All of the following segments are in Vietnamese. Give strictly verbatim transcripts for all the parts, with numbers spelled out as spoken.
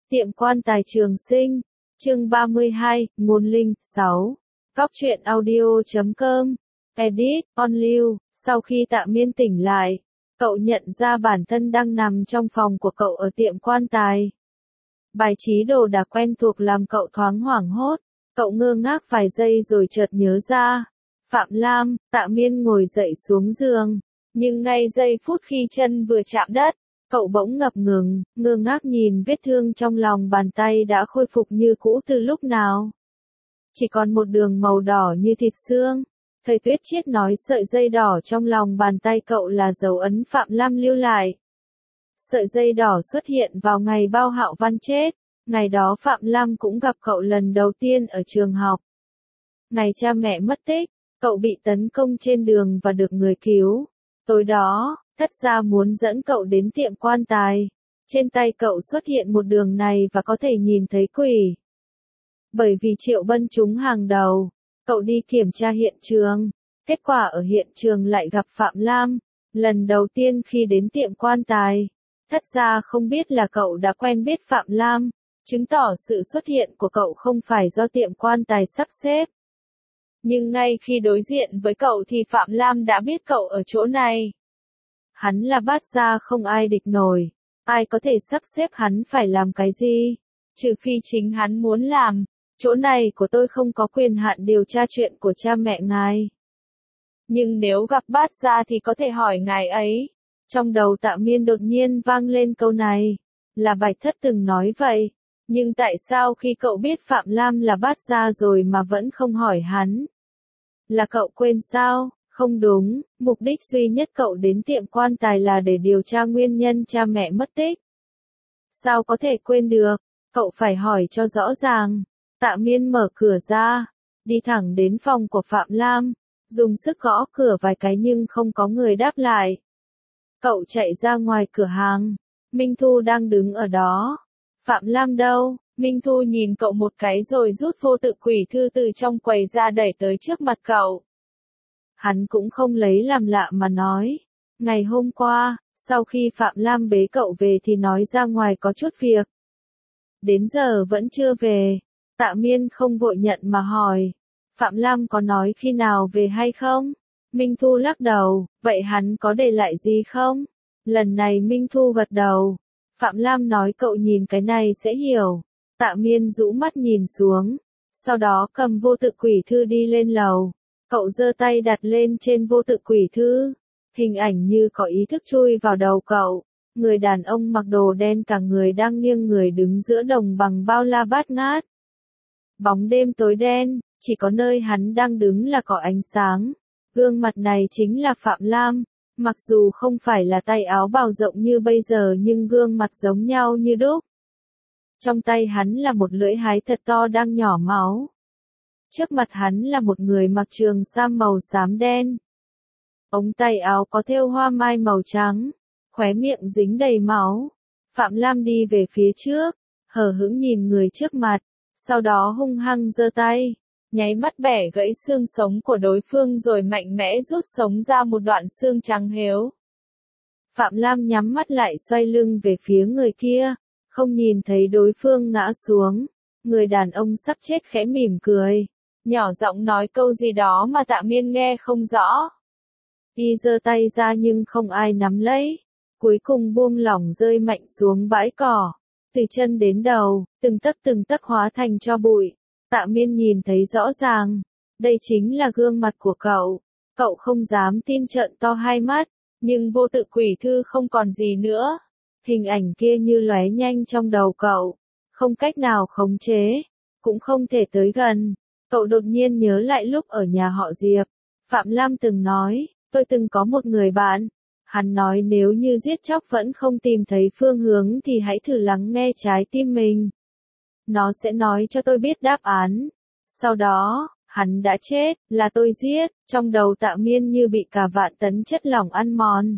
Tiệm quan tài Trường Sinh, chương ba mươi hai, Nguồn Linh, sáu. Cóc truyện audio chấm com, edit, on lưu. Sau khi Tạ Miên tỉnh lại, cậu nhận ra bản thân đang nằm trong phòng của cậu ở tiệm quan tài. Bài trí đồ đạc quen thuộc làm cậu thoáng hoảng hốt, cậu ngơ ngác vài giây rồi chợt nhớ ra. Phạm Lam, Tạ Miên ngồi dậy xuống giường, nhưng ngay giây phút khi chân vừa chạm đất, cậu bỗng ngập ngừng, ngơ ngác nhìn vết thương trong lòng bàn tay đã khôi phục như cũ từ lúc nào. Chỉ còn một đường màu đỏ như thịt xương. Thầy Tuyết Chiết nói sợi dây đỏ trong lòng bàn tay cậu là dấu ấn Phạm Lam lưu lại. Sợi dây đỏ xuất hiện vào ngày Bao Hạo Văn chết, ngày đó Phạm Lam cũng gặp cậu lần đầu tiên ở trường học. Ngày cha mẹ mất tích, cậu bị tấn công trên đường và được người cứu. Tối đó, Thất gia muốn dẫn cậu đến tiệm quan tài. Trên tay cậu xuất hiện một đường này và có thể nhìn thấy quỷ. Bởi vì Triệu Bân trúng hàng đầu, cậu đi kiểm tra hiện trường. Kết quả ở hiện trường lại gặp Phạm Lam. Lần đầu tiên khi đến tiệm quan tài, Thất gia không biết là cậu đã quen biết Phạm Lam, chứng tỏ sự xuất hiện của cậu không phải do tiệm quan tài sắp xếp. Nhưng ngay khi đối diện với cậu thì Phạm Lam đã biết cậu ở chỗ này. Hắn là bát gia không ai địch nổi, ai có thể sắp xếp hắn phải làm cái gì, trừ phi chính hắn muốn làm. Chỗ này của tôi không có quyền hạn điều tra chuyện của cha mẹ ngài. Nhưng nếu gặp bát gia thì có thể hỏi ngài ấy. Trong đầu Tạ Miên đột nhiên vang lên câu này, là Bạch Thất từng nói vậy. Nhưng tại sao khi cậu biết Phạm Lam là bát gia rồi mà vẫn không hỏi hắn? Là cậu quên sao? Không đúng, mục đích duy nhất cậu đến tiệm quan tài là để điều tra nguyên nhân cha mẹ mất tích. Sao có thể quên được? Cậu phải hỏi cho rõ ràng. Tạ Miên mở cửa ra, đi thẳng đến phòng của Phạm Lam, dùng sức gõ cửa vài cái nhưng không có người đáp lại. Cậu chạy ra ngoài cửa hàng, Minh Thu đang đứng ở đó. Phạm Lam đâu? Minh Thu nhìn cậu một cái rồi rút vô tự quỷ thư từ trong quầy ra đẩy tới trước mặt cậu. Hắn cũng không lấy làm lạ mà nói. Ngày hôm qua, sau khi Phạm Lam bế cậu về thì nói ra ngoài có chút việc. Đến giờ vẫn chưa về. Tạ Miên không vội nhận mà hỏi. Phạm Lam có nói khi nào về hay không? Minh Thu lắc đầu, vậy hắn có để lại gì không? Lần này Minh Thu gật đầu. Phạm Lam nói cậu nhìn cái này sẽ hiểu. Tạ Miên rũ mắt nhìn xuống. Sau đó cầm vô tự quỷ thư đi lên lầu. Cậu giơ tay đặt lên trên vô tự quỷ thư. Hình ảnh như có ý thức chui vào đầu cậu. Người đàn ông mặc đồ đen cả người đang nghiêng người đứng giữa đồng bằng bao la bát ngát. Bóng đêm tối đen, chỉ có nơi hắn đang đứng là có ánh sáng. Gương mặt này chính là Phạm Lam. Mặc dù không phải là tay áo bào rộng như bây giờ nhưng gương mặt giống nhau như đúc. Trong tay hắn là một lưỡi hái thật to đang nhỏ máu. Trước mặt hắn là một người mặc trường sam màu xám đen. Ống tay áo có thêu hoa mai màu trắng, khóe miệng dính đầy máu. Phạm Lam đi về phía trước, hờ hững nhìn người trước mặt, sau đó hung hăng giơ tay, nháy mắt bẻ gãy xương sống của đối phương rồi mạnh mẽ rút sống ra một đoạn xương trắng héo. Phạm Lam nhắm mắt lại xoay lưng về phía người kia, không nhìn thấy đối phương ngã xuống. Người đàn ông sắp chết khẽ mỉm cười, nhỏ giọng nói câu gì đó mà Tạ Miên nghe không rõ. Y giơ tay ra nhưng không ai nắm lấy, cuối cùng buông lỏng rơi mạnh xuống bãi cỏ, từ chân đến đầu, từng tấc từng tấc hóa thành tro bụi. Tạ Miên nhìn thấy rõ ràng, đây chính là gương mặt của cậu. Cậu không dám tin trợn to hai mắt, nhưng vô tự quỷ thư không còn gì nữa. Hình ảnh kia như lóe nhanh trong đầu cậu, không cách nào khống chế, cũng không thể tới gần. Cậu đột nhiên nhớ lại lúc ở nhà họ Diệp, Phạm Lam từng nói, tôi từng có một người bạn. Hắn nói nếu như giết chóc vẫn không tìm thấy phương hướng thì hãy thử lắng nghe trái tim mình. Nó sẽ nói cho tôi biết đáp án. Sau đó, hắn đã chết, là tôi giết, trong đầu Tạ Miên như bị cả vạn tấn chất lỏng ăn mòn.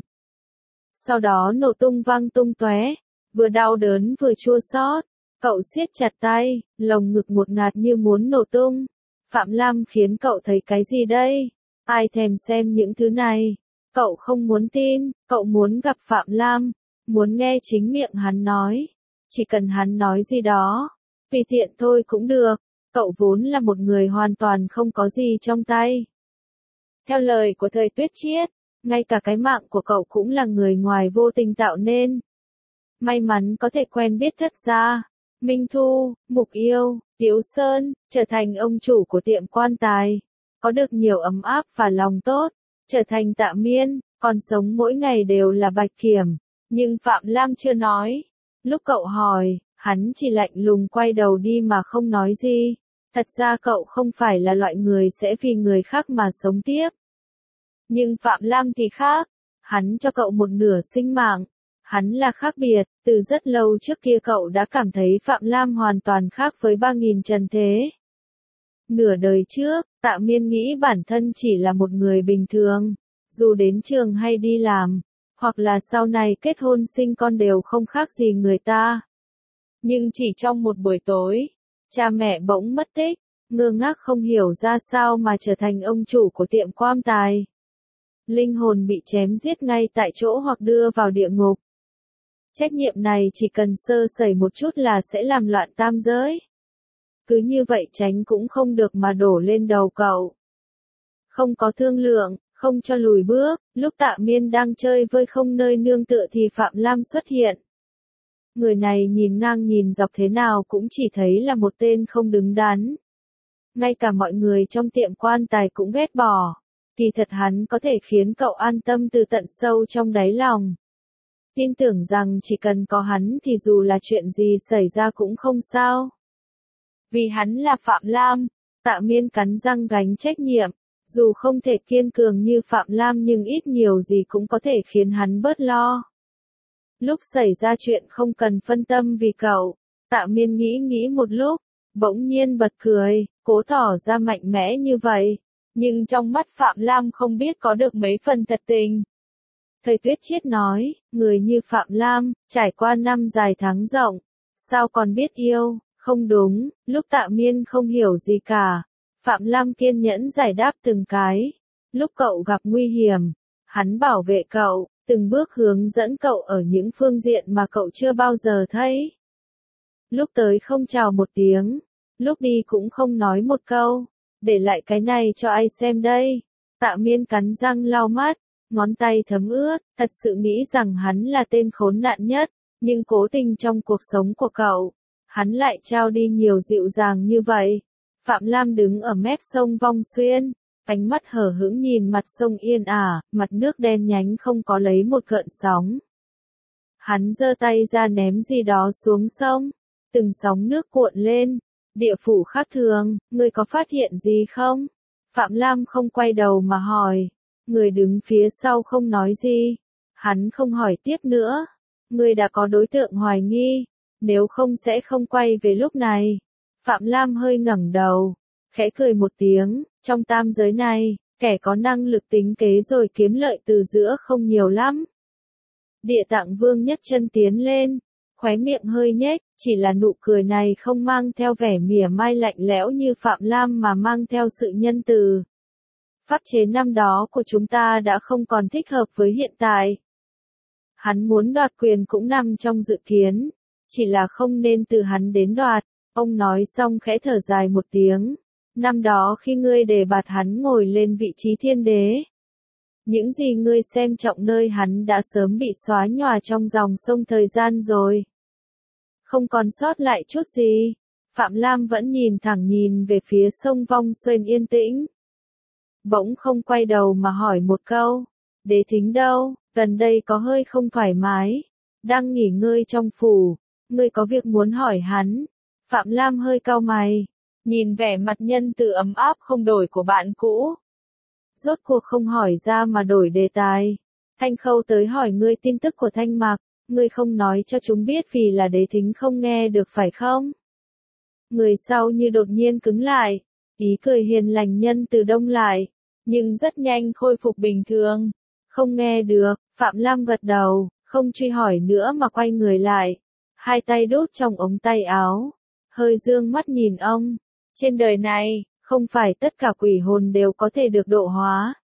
Sau đó nổ tung vang tung tóe, vừa đau đớn vừa chua xót. Cậu siết chặt tay, lồng ngực ngột ngạt như muốn nổ tung. Phạm Lam khiến cậu thấy cái gì đây? Ai thèm xem những thứ này? Cậu không muốn tin, cậu muốn gặp Phạm Lam, muốn nghe chính miệng hắn nói. chỉ cần hắn nói gì đó, tùy tiện thôi cũng được, cậu vốn là một người hoàn toàn không có gì trong tay. Theo lời của thầy Tuyết Chiết, ngay cả cái mạng của cậu cũng là người ngoài vô tình tạo nên. May mắn có thể quen biết Thất gia, Minh Thu, Mục Yêu, Tiếu Sơn, trở thành ông chủ của tiệm quan tài, có được nhiều ấm áp và lòng tốt, trở thành Tạ Miên, còn sống mỗi ngày đều là Bạch Kiểm, nhưng Phạm Lam chưa nói. Lúc cậu hỏi, hắn chỉ lạnh lùng quay đầu đi mà không nói gì. Thật ra cậu không phải là loại người sẽ vì người khác mà sống tiếp. Nhưng Phạm Lam thì khác, hắn cho cậu một nửa sinh mạng. Hắn là khác biệt, từ rất lâu trước kia cậu đã cảm thấy Phạm Lam hoàn toàn khác với ba nghìn trần thế. Nửa đời trước, Tạ Miên nghĩ bản thân chỉ là một người bình thường, dù đến trường hay đi làm, hoặc là sau này kết hôn sinh con đều không khác gì người ta. Nhưng chỉ trong một buổi tối, cha mẹ bỗng mất tích, ngơ ngác không hiểu ra sao mà trở thành ông chủ của tiệm quan tài. Linh hồn bị chém giết ngay tại chỗ hoặc đưa vào địa ngục. Trách nhiệm này chỉ cần sơ sẩy một chút là sẽ làm loạn tam giới. Cứ như vậy tránh cũng không được mà đổ lên đầu cậu. Không có thương lượng, không cho lùi bước, lúc Tạ Miên đang chơi vơi không nơi nương tựa thì Phạm Lam xuất hiện. Người này nhìn ngang nhìn dọc thế nào cũng chỉ thấy là một tên không đứng đắn. Ngay cả mọi người trong tiệm quan tài cũng ghét bỏ. Kỳ thật hắn có thể khiến cậu an tâm từ tận sâu trong đáy lòng. Tin tưởng rằng chỉ cần có hắn thì dù là chuyện gì xảy ra cũng không sao. Vì hắn là Phạm Lam, Tạ Miên cắn răng gánh trách nhiệm. Dù không thể kiên cường như Phạm Lam nhưng ít nhiều gì cũng có thể khiến hắn bớt lo. Lúc xảy ra chuyện không cần phân tâm vì cậu, Tạ Miên nghĩ nghĩ một lúc, bỗng nhiên bật cười, cố tỏ ra mạnh mẽ như vậy. Nhưng trong mắt Phạm Lam không biết có được mấy phần thật tình. Thầy Tuyết Chiết nói, người như Phạm Lam, trải qua năm dài tháng rộng, sao còn biết yêu, không đúng, lúc Tạ Miên không hiểu gì cả. Phạm Lam kiên nhẫn giải đáp từng cái. Lúc cậu gặp nguy hiểm, hắn bảo vệ cậu, từng bước hướng dẫn cậu ở những phương diện mà cậu chưa bao giờ thấy. Lúc tới không chào một tiếng, lúc đi cũng không nói một câu, để lại cái này cho ai xem đây. Tạ Miên cắn răng lau mắt, ngón tay thấm ướt, thật sự nghĩ rằng hắn là tên khốn nạn nhất, nhưng cố tình trong cuộc sống của cậu, hắn lại trao đi nhiều dịu dàng như vậy. Phạm Lam đứng ở mép sông Vong Xuyên, ánh mắt hờ hững nhìn mặt sông yên ả, mặt nước đen nhánh không có lấy một gợn sóng. Hắn giơ tay ra ném gì đó xuống sông, từng sóng nước cuộn lên. Địa phủ khác thường, người có phát hiện gì không? Phạm Lam không quay đầu mà hỏi. Người đứng phía sau không nói gì. Hắn không hỏi tiếp nữa. Người đã có đối tượng hoài nghi, nếu không sẽ không quay về lúc này. Phạm Lam hơi ngẩng đầu, khẽ cười một tiếng, trong tam giới này, kẻ có năng lực tính kế rồi kiếm lợi từ giữa không nhiều lắm. Địa Tạng Vương nhấc chân tiến lên, khóe miệng hơi nhếch, chỉ là nụ cười này không mang theo vẻ mỉa mai lạnh lẽo như Phạm Lam mà mang theo sự nhân từ. Pháp chế năm đó của chúng ta đã không còn thích hợp với hiện tại. Hắn muốn đoạt quyền cũng nằm trong dự kiến, chỉ là không nên từ hắn đến đoạt. Ông nói xong khẽ thở dài một tiếng. Năm đó khi ngươi đề bạt hắn ngồi lên vị trí thiên đế, những gì ngươi xem trọng nơi hắn đã sớm bị xóa nhòa trong dòng sông thời gian rồi. Không còn sót lại chút gì. Phạm Lam vẫn nhìn thẳng nhìn về phía sông Vong Xuyên yên tĩnh. Bỗng không quay đầu mà hỏi một câu. Đế Thính đâu, gần đây có hơi không thoải mái. Đang nghỉ ngơi trong phủ. Ngươi có việc muốn hỏi hắn. Phạm Lam hơi cau mày. Nhìn vẻ mặt nhân từ ấm áp không đổi của bạn cũ. Rốt cuộc không hỏi ra mà đổi đề tài. Thanh Khâu tới hỏi ngươi tin tức của Thanh Mạc. Ngươi không nói cho chúng biết vì là Đế Thính không nghe được phải không? Người sau như đột nhiên cứng lại. Ý cười hiền lành nhân từ đông lại. Nhưng rất nhanh khôi phục bình thường. Không nghe được, Phạm Lam gật đầu, không truy hỏi nữa mà quay người lại. Hai tay đút trong ống tay áo. Hơi dương mắt nhìn ông. Trên đời này, không phải tất cả quỷ hồn đều có thể được độ hóa.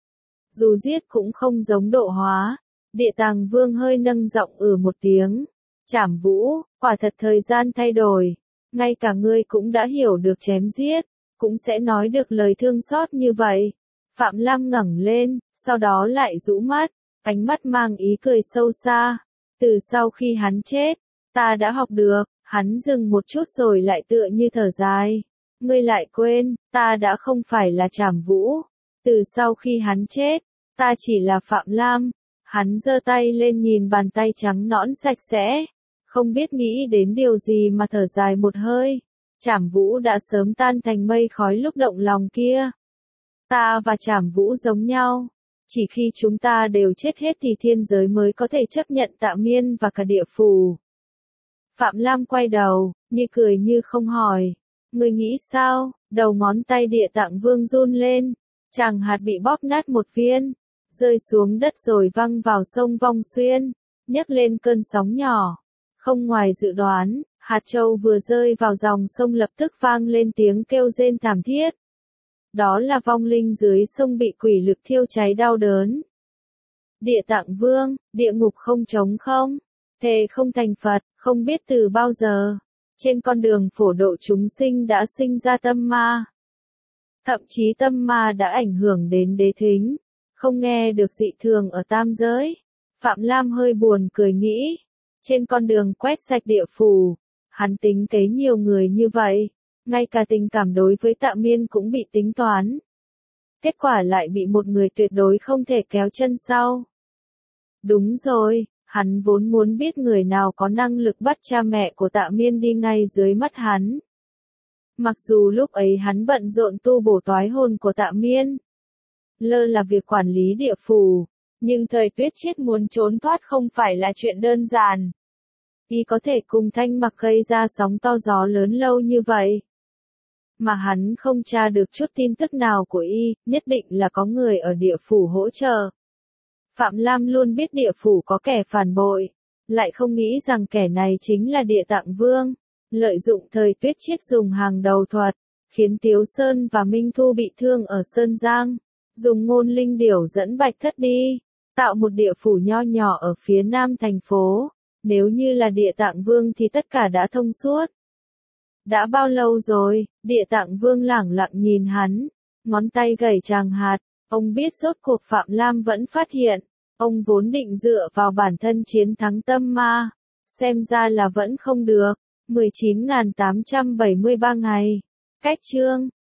Dù giết cũng không giống độ hóa. Địa Tàng Vương hơi nâng giọng ừ một tiếng. Trảm Vũ, Quả thật thời gian thay đổi, ngay cả ngươi cũng đã hiểu được chém giết, cũng sẽ nói được lời thương xót như vậy. Phạm Lam ngẩng lên, sau đó lại rũ mắt, ánh mắt mang ý cười sâu xa. Từ sau khi hắn chết, ta đã học được, hắn dừng một chút rồi lại tựa như thở dài. Ngươi lại quên, ta đã không phải là Trảm Vũ. Từ sau khi hắn chết, ta chỉ là Phạm Lam. Hắn giơ tay lên nhìn bàn tay trắng nõn sạch sẽ, không biết nghĩ đến điều gì mà thở dài một hơi. Trảm Vũ đã sớm tan thành mây khói lúc động lòng kia. Ta và Trảm Vũ giống nhau, chỉ khi chúng ta đều chết hết thì thiên giới mới có thể chấp nhận Tạ Miên và cả địa phủ. Phạm Lam quay đầu, như cười như không hỏi. Ngươi nghĩ sao? Đầu ngón tay Địa Tạng Vương run lên, chàng hạt bị bóp nát một viên, rơi xuống đất rồi văng vào sông Vong Xuyên, nhấc lên cơn sóng nhỏ. Không ngoài dự đoán, hạt châu vừa rơi vào dòng sông lập tức vang lên tiếng kêu rên thảm thiết. Đó là vong linh dưới sông bị quỷ lực thiêu cháy đau đớn. Địa Tạng Vương, địa ngục không trống không, thề không thành Phật, không biết từ bao giờ, trên con đường phổ độ chúng sinh đã sinh ra tâm ma. Thậm chí tâm ma đã ảnh hưởng đến đế thính, không nghe được dị thường ở tam giới. Phạm Lam hơi buồn cười nghĩ, trên con đường quét sạch địa phủ, hắn tính kế nhiều người như vậy, ngay cả tình cảm đối với Tạ Miên cũng bị tính toán. Kết quả lại bị một người tuyệt đối không thể kéo chân sau. Đúng rồi, hắn vốn muốn biết người nào có năng lực bắt cha mẹ của Tạ Miên đi ngay dưới mắt hắn. Mặc dù lúc ấy hắn bận rộn tu bổ toái hồn của Tạ Miên, lơ là việc quản lý địa phủ, nhưng thời Tuyết Chiết muốn trốn thoát không phải là chuyện đơn giản. Y có thể cùng Thanh Mặc gây ra sóng to gió lớn lâu như vậy, mà hắn không tra được chút tin tức nào của Y, nhất định là có người ở địa phủ hỗ trợ. Phạm Lam luôn biết địa phủ có kẻ phản bội, lại không nghĩ rằng kẻ này chính là Địa Tạng Vương, lợi dụng thời Tuyết Chiết dùng hàng đầu thuật, khiến Tiếu Sơn và Minh Thu bị thương ở Sơn Giang, dùng ngôn linh điểu dẫn Bạch Thất đi, tạo một địa phủ nho nhỏ ở phía nam thành phố. Nếu như là Địa Tạng Vương thì tất cả đã thông suốt. Đã bao lâu rồi? Địa Tạng Vương lẳng lặng nhìn hắn, ngón tay gảy tràng hạt. Ông biết rốt cuộc Phạm Lam vẫn phát hiện, ông vốn định dựa vào bản thân chiến thắng tâm ma, xem ra là vẫn không được. mười chín nghìn tám trăm bảy mươi ba ngày. Cách chương